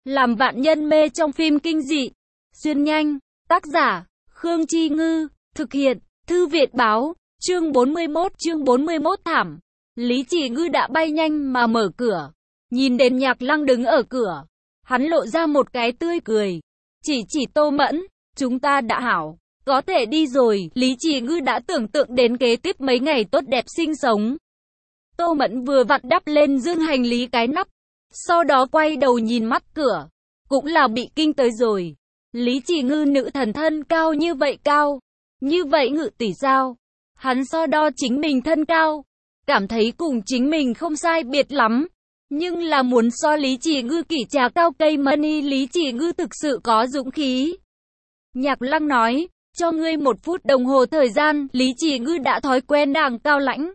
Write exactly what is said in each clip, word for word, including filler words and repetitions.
Làm vạn nhân mê trong phim kinh dị. Xuyên nhanh. Tác giả, Khương Chi Ngư. Thực hiện, Thư Việt Báo. Chương bốn mươi mốt, chương bốn mươi mốt thảm. Lý Chỉ Ngư đã bay nhanh mà mở cửa. Nhìn đến Nhạc Lăng đứng ở cửa. Hắn lộ ra một cái tươi cười. Chỉ chỉ Tô Mẫn, chúng ta đã hảo. Có thể đi rồi, Lý Chỉ Ngư đã tưởng tượng đến kế tiếp mấy ngày tốt đẹp sinh sống. Tô Mẫn vừa vặn đắp lên dương hành lý cái nắp. Sau đó quay đầu nhìn mắt cửa. Cũng là bị kinh tới rồi. Lý Chỉ Ngư nữ thần thân cao như vậy cao. Như vậy ngự tỷ sao? Hắn so đo chính mình thân cao. Cảm thấy cùng chính mình không sai biệt lắm. Nhưng là muốn so Lý Chỉ Ngư kỷ trà cao cây money, Lý Chỉ Ngư thực sự có dũng khí. Nhạc Lăng nói, cho ngươi một phút đồng hồ thời gian, Lý Chỉ Ngư đã thói quen nàng cao lãnh.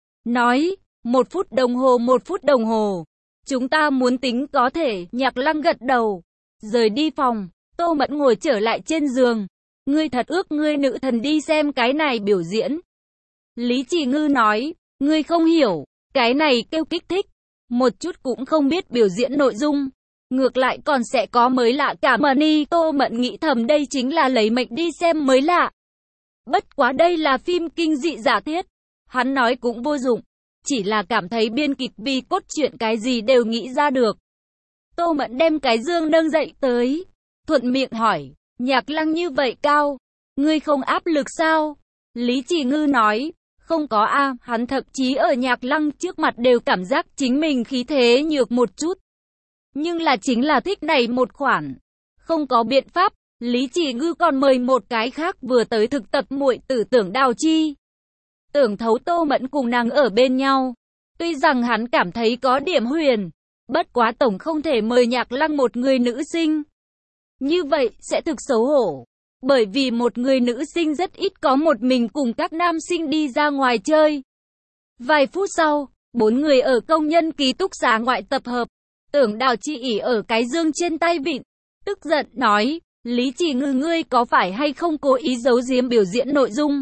Nói, một phút đồng hồ một phút đồng hồ. Chúng ta muốn tính có thể, Nhạc Lăng gật đầu. Rời đi phòng, Tô Mẫn ngồi trở lại trên giường. Ngươi thật ước ngươi nữ thần đi xem cái này biểu diễn. Lý Chỉ Ngư nói, ngươi không hiểu, cái này kêu kích thích. Một chút cũng không biết biểu diễn nội dung. Ngược lại còn sẽ có mới lạ cả money. Tô Mẫn nghĩ thầm đây chính là lấy mệnh đi xem mới lạ. Bất quá đây là phim kinh dị giả thiết. Hắn nói cũng vô dụng. Chỉ là cảm thấy biên kịch vì cốt truyện cái gì đều nghĩ ra được. Tô Mẫn đem cái dương nâng dậy tới. Thuận miệng hỏi, Nhạc Lăng như vậy cao. Ngươi không áp lực sao? Lý Chỉ Ngư nói, không có a, hắn thậm chí ở Nhạc Lăng trước mặt đều cảm giác chính mình khí thế nhược một chút. Nhưng là chính là thích này một khoản. Không có biện pháp, Lý Chỉ Ngư còn mời một cái khác vừa tới thực tập muội tử Tưởng Đào Chi. Tưởng Thấu Tô Mẫn cùng nàng ở bên nhau. Tuy rằng hắn cảm thấy có điểm huyền, bất quá tổng không thể mời Nhạc Lăng một người nữ sinh. Như vậy sẽ thực xấu hổ. Bởi vì một người nữ sinh rất ít có một mình cùng các nam sinh đi ra ngoài chơi. Vài phút sau, bốn người ở công nhân ký túc xá ngoại tập hợp. Tưởng Đào Chi ỉ ở cái dương trên tay vịn. Tức giận nói, Lý Chỉ Ngư ngươi có phải hay không cố ý giấu giếm biểu diễn nội dung?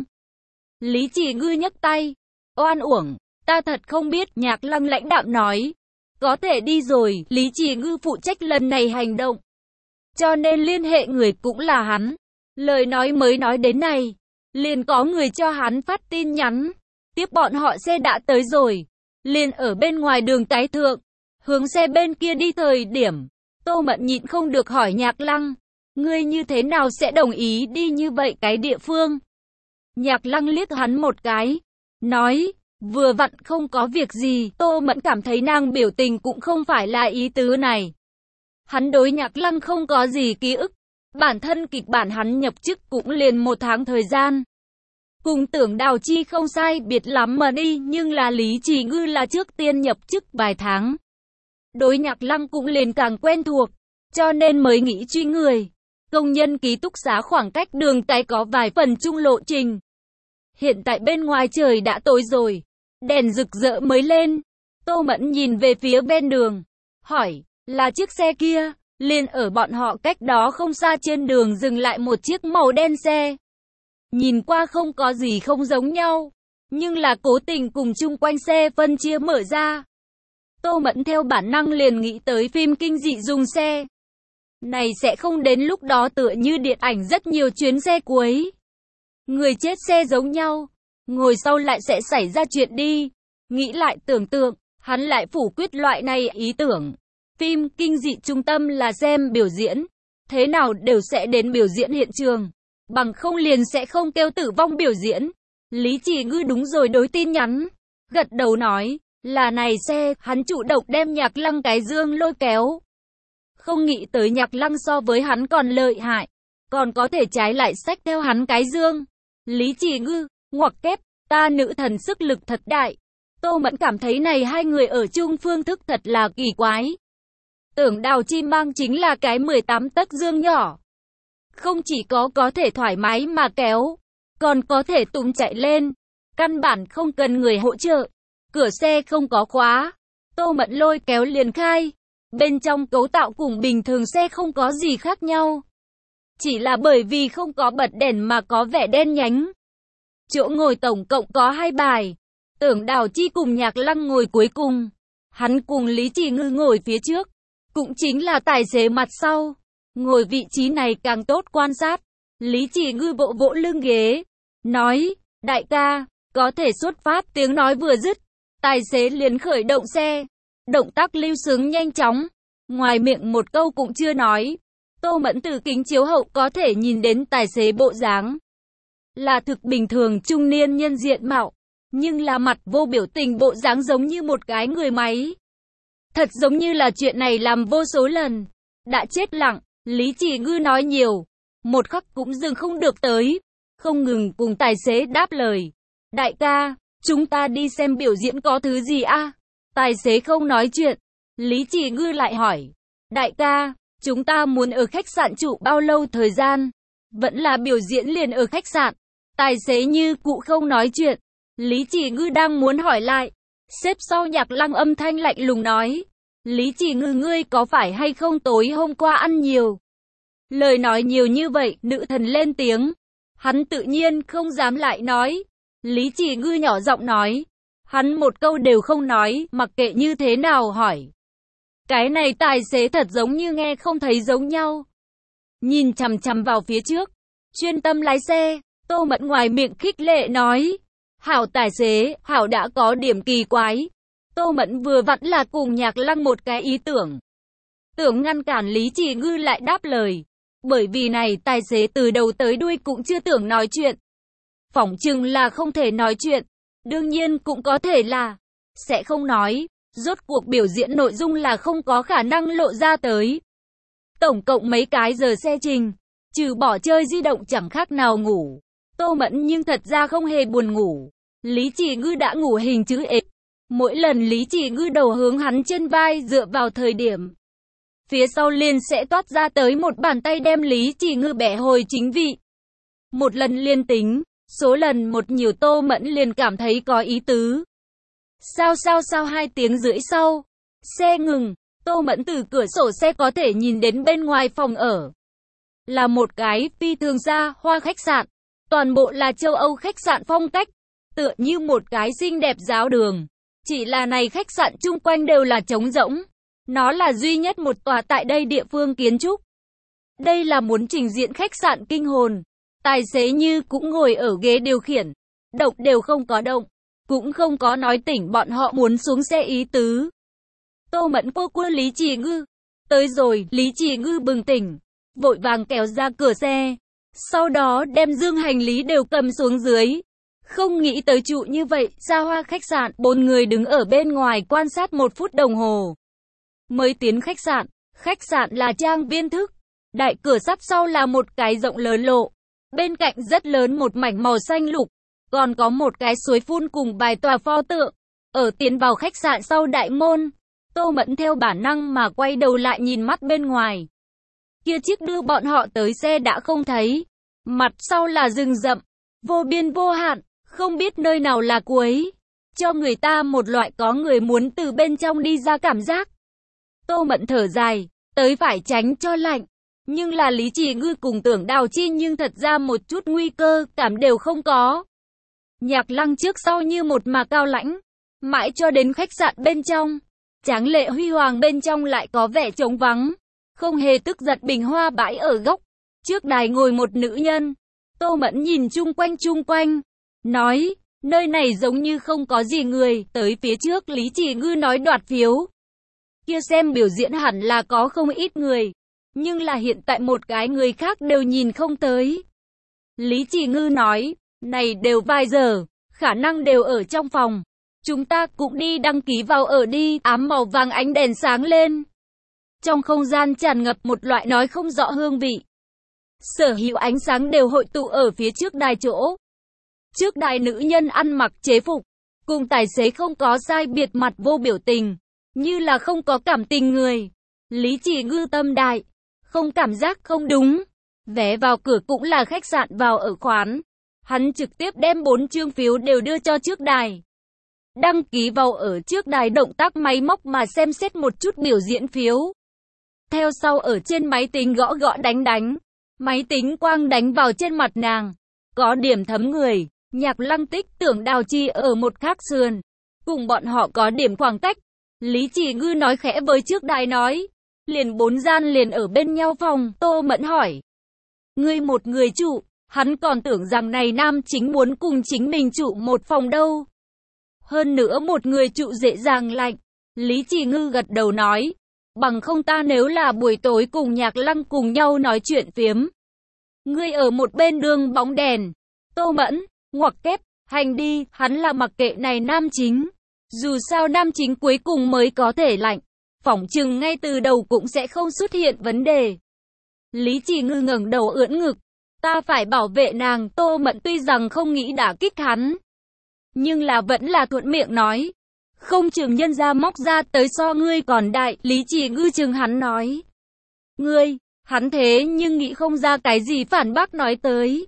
Lý Chỉ Ngư nhấc tay. Oan uổng, ta thật không biết. Nhạc Lăng lãnh đạm nói. Có thể đi rồi, Lý Chỉ Ngư phụ trách lần này hành động. Cho nên liên hệ người cũng là hắn. Lời nói mới nói đến này, liền có người cho hắn phát tin nhắn. Tiếp bọn họ xe đã tới rồi. Liền ở bên ngoài đường cái thượng. Hướng xe bên kia đi thời điểm. Tô Mẫn nhịn không được hỏi Nhạc Lăng. Ngươi như thế nào sẽ đồng ý đi như vậy cái địa phương? Nhạc Lăng liếc hắn một cái. Nói, vừa vặn không có việc gì. Tô Mẫn cảm thấy nàng biểu tình cũng không phải là ý tứ này. Hắn đối Nhạc Lăng không có gì ký ức. Bản thân kịch bản hắn nhập chức cũng liền một tháng thời gian. Cùng Tưởng Đào Chi không sai biệt lắm mà đi, nhưng là Lý Chỉ Ngư là trước tiên nhập chức vài tháng. Đối Nhạc Lăng cũng liền càng quen thuộc, cho nên mới nghĩ truy người. Công nhân ký túc xá khoảng cách đường cái có vài phần chung lộ trình. Hiện tại bên ngoài trời đã tối rồi, đèn rực rỡ mới lên. Tô Mẫn nhìn về phía bên đường, hỏi, là chiếc xe kia? Liền ở bọn họ cách đó không xa trên đường dừng lại một chiếc màu đen xe. Nhìn qua không có gì không giống nhau, nhưng là cố tình cùng chung quanh xe phân chia mở ra. Tô Mẫn theo bản năng liền nghĩ tới phim kinh dị dùng xe. Này sẽ không đến lúc đó tựa như điện ảnh rất nhiều chuyến xe cuối. Người chết xe giống nhau, ngồi sau lại sẽ xảy ra chuyện đi. Nghĩ lại tưởng tượng, hắn lại phủ quyết loại này ý tưởng. Phim kinh dị trung tâm là xem biểu diễn. Thế nào đều sẽ đến biểu diễn hiện trường. Bằng không liền sẽ không kêu tử vong biểu diễn. Lý Chỉ Ngư đúng rồi đối tin nhắn. Gật đầu nói, là này xe, hắn chủ động đem Nhạc Lăng cái dương lôi kéo. Không nghĩ tới Nhạc Lăng so với hắn còn lợi hại. Còn có thể trái lại xách theo hắn cái dương. Lý Chỉ Ngư, ngoặc kép, ta nữ thần sức lực thật đại. Tô Mẫn cảm thấy này hai người ở chung phương thức thật là kỳ quái. Tưởng Đào Chi mang chính là cái mười tám tấc dương nhỏ. Không chỉ có có thể thoải mái mà kéo, còn có thể túm chạy lên. Căn bản không cần người hỗ trợ. Cửa xe không có khóa. Tô Mẫn lôi kéo liền khai. Bên trong cấu tạo cùng bình thường xe không có gì khác nhau. Chỉ là bởi vì không có bật đèn mà có vẻ đen nhánh. Chỗ ngồi tổng cộng có hai bài. Tưởng Đào Chi cùng Nhạc Lăng ngồi cuối cùng. Hắn cùng Lý Chỉ Ngư ngồi phía trước. cũng chính là tài xế mặt sau. Ngồi vị trí này càng tốt quan sát. Lý Chỉ Ngư vỗ vỗ lưng ghế, nói, đại ca, có thể xuất phát. Tiếng nói vừa dứt, tài xế liền khởi động xe. Động tác lưu sướng nhanh chóng. Ngoài miệng một câu cũng chưa nói. Tô Mẫn từ kính chiếu hậu có thể nhìn đến tài xế bộ dáng là thực bình thường trung niên nhân diện mạo, nhưng là mặt vô biểu tình, bộ dáng giống như một cái người máy. Thật giống như là chuyện này làm vô số lần. Đã chết lặng, Lý Chỉ Ngư nói nhiều, một khắc cũng dừng không được tới, không ngừng cùng tài xế đáp lời. Đại ca, chúng ta đi xem biểu diễn có thứ gì a? Tài xế không nói chuyện. Lý Chỉ Ngư lại hỏi, đại ca, chúng ta muốn ở khách sạn trụ bao lâu thời gian? Vẫn là biểu diễn liền ở khách sạn? Tài xế như cụ không nói chuyện. Lý Chỉ Ngư đang muốn hỏi lại. Xếp sau Nhạc Lăng âm thanh lạnh lùng nói, Lý Chỉ Ngư, ngươi có phải hay không tối hôm qua ăn nhiều? Lời nói nhiều như vậy, nữ thần lên tiếng. Hắn tự nhiên không dám lại nói. Lý Chỉ Ngư nhỏ giọng nói. Hắn một câu đều không nói, mặc kệ như thế nào hỏi. Cái này tài xế thật giống như nghe không thấy giống nhau. Nhìn chằm chằm vào phía trước, chuyên tâm lái xe. Tô Mẫn ngoài miệng khích lệ nói, hảo tài xế, hảo đã có điểm kỳ quái. Tô Mẫn vừa vặn là cùng Nhạc Lăng một cái ý tưởng. Tưởng ngăn cản Lý Chỉ Ngư lại đáp lời. Bởi vì này tài xế từ đầu tới đuôi cũng chưa tưởng nói chuyện. Phỏng chừng là không thể nói chuyện. Đương nhiên cũng có thể là sẽ không nói. Rốt cuộc biểu diễn nội dung là không có khả năng lộ ra tới. Tổng cộng mấy cái giờ xe trình, trừ bỏ chơi di động chẳng khác nào ngủ. Tô Mẫn nhưng thật ra không hề buồn ngủ. Lý Chỉ Ngư đã ngủ hình chữ ếch. Mỗi lần Lý Chỉ Ngư đầu hướng hắn trên vai dựa vào thời điểm, phía sau liền sẽ toát ra tới một bàn tay đem Lý Chỉ Ngư bẻ hồi chính vị. Một lần liên tính, số lần một nhiều, Tô Mẫn liền cảm thấy có ý tứ. Sao sao sao hai tiếng rưỡi sau, xe ngừng, Tô Mẫn từ cửa sổ xe có thể nhìn đến bên ngoài phòng ở. Là một cái phi thường xa hoa khách sạn, toàn bộ là châu Âu khách sạn phong cách, tựa như một cái xinh đẹp giáo đường. Chỉ là này khách sạn chung quanh đều là trống rỗng. Nó là duy nhất một tòa tại đây địa phương kiến trúc. Đây là muốn trình diễn khách sạn kinh hồn. Tài xế như cũng ngồi ở ghế điều khiển. Động đều không có động. Cũng không có nói tỉnh bọn họ muốn xuống xe ý tứ. Tô Mẫn cô cua Lý Chỉ Ngư. Tới rồi, Lý Chỉ Ngư bừng tỉnh. Vội vàng kéo ra cửa xe. Sau đó đem dương hành lý đều cầm xuống dưới. Không nghĩ tới trụ như vậy, xa hoa khách sạn, bốn người đứng ở bên ngoài quan sát một phút đồng hồ. Mới tiến khách sạn, khách sạn là trang viên thức. Đại cửa sắt sau là một cái rộng lớn lộ. Bên cạnh rất lớn một mảnh màu xanh lục. Còn có một cái suối phun cùng vài tòa pho tượng. Ở tiến vào khách sạn sau đại môn, Tô Mẫn theo bản năng mà quay đầu lại nhìn mắt bên ngoài. Kia chiếc đưa bọn họ tới xe đã không thấy. Mặt sau là rừng rậm, vô biên vô hạn, không biết nơi nào là cuối. Cho người ta một loại có người muốn từ bên trong đi ra cảm giác. Tô Mẫn thở dài, tới phải tránh cho lạnh. Nhưng là Lý Chỉ Ngư cùng Tưởng Đào Chi nhưng thật ra một chút nguy cơ cảm đều không có. Nhạc Lăng trước sau như một mà cao lãnh. Mãi cho đến khách sạn bên trong, tráng lệ huy hoàng bên trong lại có vẻ trống vắng. Không hề tức giận, bình hoa bãi ở góc. Trước đài ngồi một nữ nhân. Tô Mẫn nhìn chung quanh chung quanh, nói, nơi này giống như không có gì người. Tới phía trước Lý Chỉ Ngư nói đoạt phiếu. Kia xem biểu diễn hẳn là có không ít người. Nhưng là hiện tại một cái người khác đều nhìn không tới. Lý Chỉ Ngư nói, này đều vài giờ, khả năng đều ở trong phòng. Chúng ta cũng đi đăng ký vào ở đi. Ám màu vàng ánh đèn sáng lên. Trong không gian tràn ngập một loại nói không rõ hương vị. Sở hữu ánh sáng đều hội tụ ở phía trước đài chỗ. Trước đài nữ nhân ăn mặc chế phục, cùng tài xế không có sai biệt, mặt vô biểu tình, như là không có cảm tình người. Lý Chỉ Ngư tâm đại, không cảm giác không đúng. Vé vào cửa cũng là khách sạn vào ở khoán. Hắn trực tiếp đem bốn chương phiếu đều đưa cho trước đài. Đăng ký vào ở trước đài, động tác máy móc mà xem xét một chút biểu diễn phiếu. Theo sau ở trên máy tính gõ gõ đánh đánh. Máy tính quang đánh vào trên mặt nàng. Có điểm thấm người. Nhạc Lăng Tích, Tưởng Đào Chi ở một khác sườn. Cùng bọn họ có điểm khoảng cách. Lý Chỉ Ngư nói khẽ với trước đài nói. Liền bốn gian liền ở bên nhau phòng, Tô Mẫn hỏi. Ngươi một người trụ, hắn còn tưởng rằng này nam chính muốn cùng chính mình trụ một phòng đâu. Hơn nữa một người trụ dễ dàng lạnh. Lý Chỉ Ngư gật đầu nói. Bằng không ta nếu là buổi tối cùng Nhạc Lăng cùng nhau nói chuyện phiếm. Ngươi ở một bên đường bóng đèn. Tô Mẫn, ngoặc kép, hành đi, hắn là mặc kệ này nam chính. Dù sao nam chính cuối cùng mới có thể lạnh. Phỏng chừng ngay từ đầu cũng sẽ không xuất hiện vấn đề. Lý Chỉ Ngư ngẩng đầu ưỡn ngực. Ta phải bảo vệ nàng. Tô Mẫn tuy rằng không nghĩ đả kích hắn, nhưng là vẫn là thuận miệng nói. Không chừng nhân ra móc ra tới so ngươi còn đại. Lý Chỉ Ngư chừng hắn nói. Ngươi, hắn thế nhưng nghĩ không ra cái gì phản bác nói tới.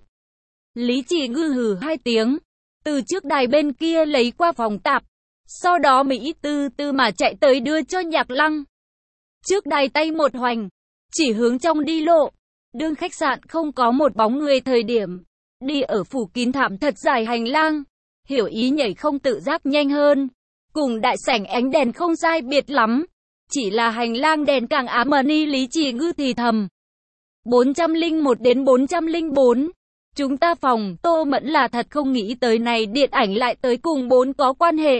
Lý Chỉ Ngư hừ hai tiếng. Từ trước đài bên kia lấy qua phòng tạp. Sau đó Mỹ từ từ mà chạy tới đưa cho Nhạc Lăng. Trước đài tay một hoành. Chỉ hướng trong đi lộ. Đương khách sạn không có một bóng người thời điểm. Đi ở phủ kín thảm thật dài hành lang. Hiểu ý nhảy không tự giác nhanh hơn. Cùng đại sảnh ánh đèn không sai biệt lắm. Chỉ là hành lang đèn càng ám mờ ni. Lý Chỉ Ngư thì thầm. bốn trăm lẻ một đến bốn trăm lẻ bốn. Chúng ta phòng. Tô Mẫn là thật không nghĩ tới này điện ảnh lại tới cùng bốn có quan hệ.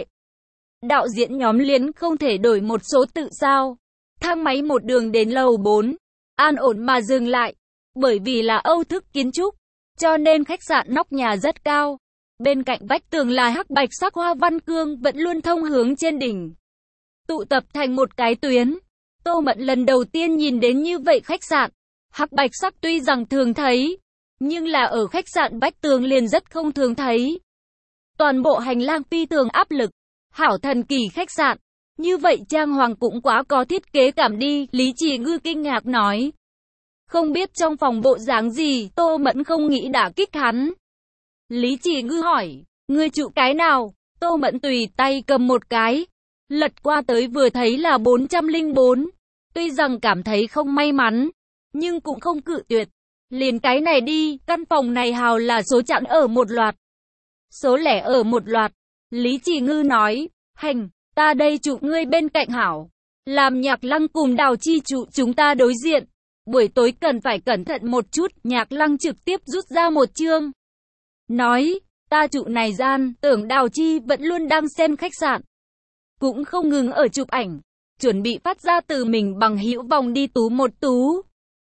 Đạo diễn nhóm liền không thể đổi một số tự sao. Thang máy một đường đến lầu bốn. An ổn mà dừng lại. Bởi vì là Âu thức kiến trúc, cho nên khách sạn nóc nhà rất cao. Bên cạnh vách tường là hắc bạch sắc hoa văn cương vẫn luôn thông hướng trên đỉnh. Tụ tập thành một cái tuyến. Tô Mẫn lần đầu tiên nhìn đến như vậy khách sạn. Hắc bạch sắc tuy rằng thường thấy, nhưng là ở khách sạn vách tường liền rất không thường thấy. Toàn bộ hành lang phi thường áp lực. Hảo thần kỳ khách sạn. Như vậy trang hoàng cũng quá có thiết kế cảm đi. Lý Chỉ Ngư kinh ngạc nói. Không biết trong phòng bộ dáng gì. Tô Mẫn không nghĩ đả kích hắn. Lý Chỉ Ngư hỏi. Ngươi trụ cái nào? Tô Mẫn tùy tay cầm một cái. Lật qua tới vừa thấy là bốn trăm lẻ bốn. Tuy rằng cảm thấy không may mắn, nhưng cũng không cự tuyệt. Liền cái này đi. Căn phòng này hào là số chẵn ở một loạt. Số lẻ ở một loạt. Lý Chỉ Ngư nói. Hành, ta đây trụ ngươi bên cạnh hảo. Làm Nhạc Lăng cùng Đào Chi trụ chúng ta đối diện. Buổi tối cần phải cẩn thận một chút. Nhạc Lăng trực tiếp rút ra một chương. Nói, ta trụ này gian. Tưởng Đào Chi vẫn luôn đang xem khách sạn. Cũng không ngừng ở chụp ảnh. Chuẩn bị phát ra từ mình bằng hữu vòng đi tú một tú.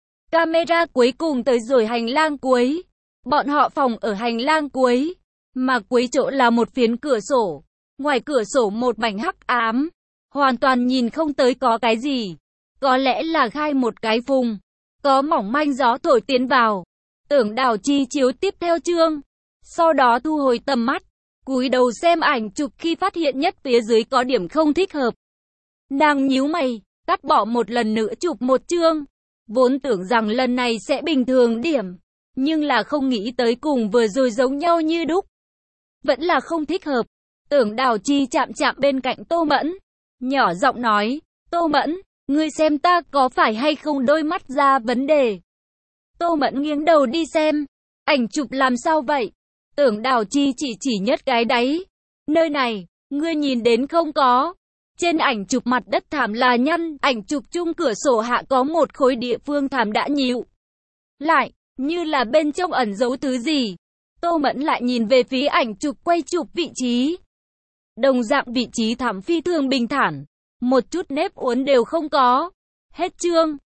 Camera cuối cùng tới rồi hành lang cuối. Bọn họ phòng ở hành lang cuối. Mà cuối chỗ là một phiến cửa sổ. Ngoài cửa sổ một mảnh hắc ám. Hoàn toàn nhìn không tới có cái gì. Có lẽ là khai một cái phùng. Có mỏng manh gió thổi tiến vào. Tưởng Đào Chi chiếu tiếp theo chương. Sau đó thu hồi tầm mắt. Cúi đầu xem ảnh chụp khi phát hiện nhất phía dưới có điểm không thích hợp. Nàng nhíu mày. Cắt bỏ một lần nữa chụp một chương. Vốn tưởng rằng lần này sẽ bình thường điểm. Nhưng là không nghĩ tới cùng vừa rồi giống nhau như đúc. Vẫn là không thích hợp. Tưởng Đào Chi chạm chạm bên cạnh Tô Mẫn. Nhỏ giọng nói. Tô Mẫn, ngươi xem ta có phải hay không đôi mắt ra vấn đề. Tô Mẫn nghiêng đầu đi xem. Ảnh chụp làm sao vậy? Tưởng Đào Chi chỉ chỉ nhất cái đáy. Nơi này, ngươi nhìn đến không có. Trên ảnh chụp mặt đất thảm là nhăn. Ảnh chụp chung cửa sổ hạ có một khối địa phương thảm đã nhịu lại, như là bên trong ẩn giấu thứ gì. Tô Mẫn lại nhìn về phía ảnh chụp quay chụp vị trí. Đồng dạng vị trí thảm phi thường bình thản. Một chút nếp uốn đều không có. Hết chương.